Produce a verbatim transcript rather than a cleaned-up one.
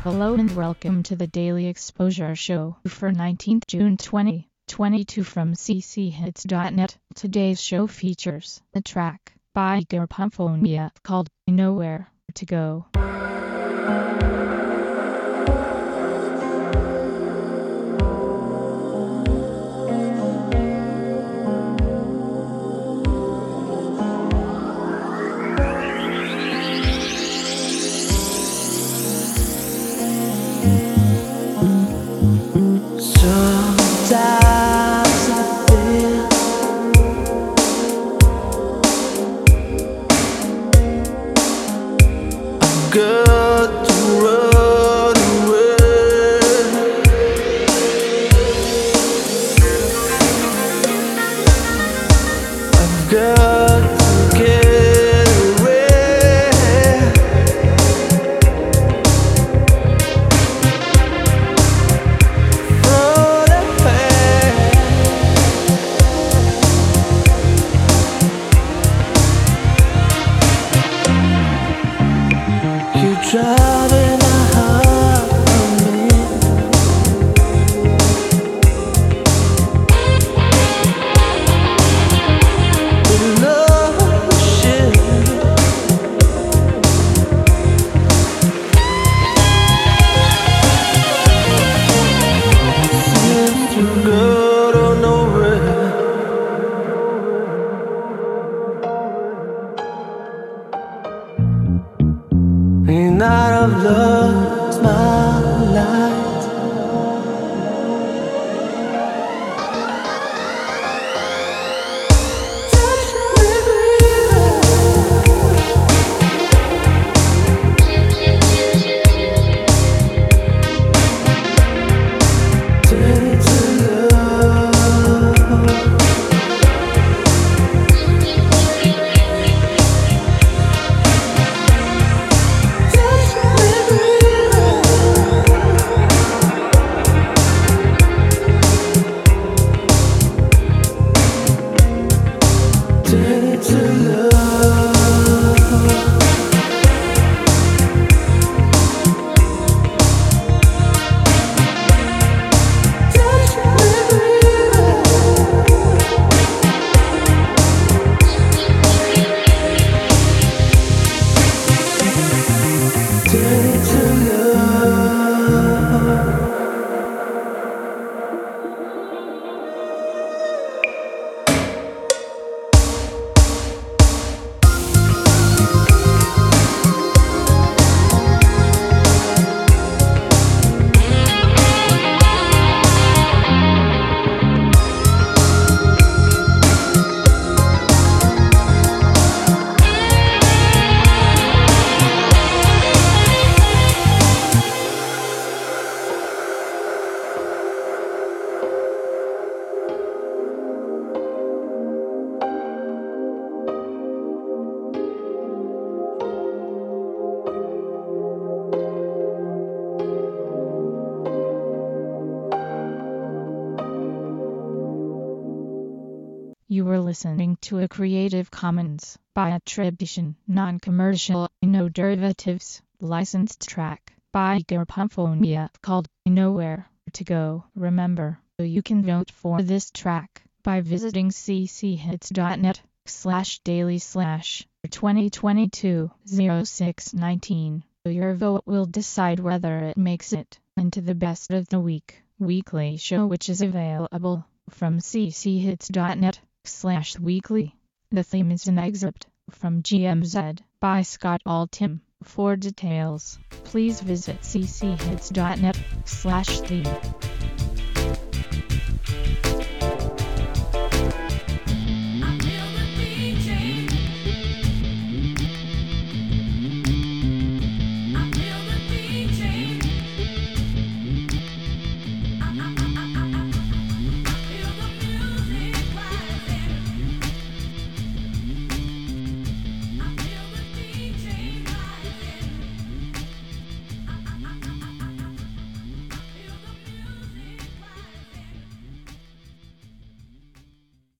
Hello and welcome to the Daily Exposure Show for nineteenth June twenty twenty-two from c c hits dot net. Today's show features a track by Garpumphonia called Nowhere to Go. Sometimes I feel I've got to run away. I've got to get away from the pain. You're driving a heart on me. The ocean seems to go to nowhere. And I've lost my light. Touch me, baby. Turn it to love. Touch me, baby. Turn it to love. Touch me, baby. Turn it to love. You were listening to a Creative Commons by attribution, non-commercial, no derivatives, licensed track by Garpumphonia called Nowhere to Go. Remember, you can vote for this track by visiting c c hits dot net slash daily slash twenty twenty-two oh six nineteen. Your vote will decide whether it makes it into the best of the week weekly show, which is available from c c hits dot net slash weekly. The theme is an excerpt from G M Z by Scott Altham. For details, please visit c c hits dot net slash theme.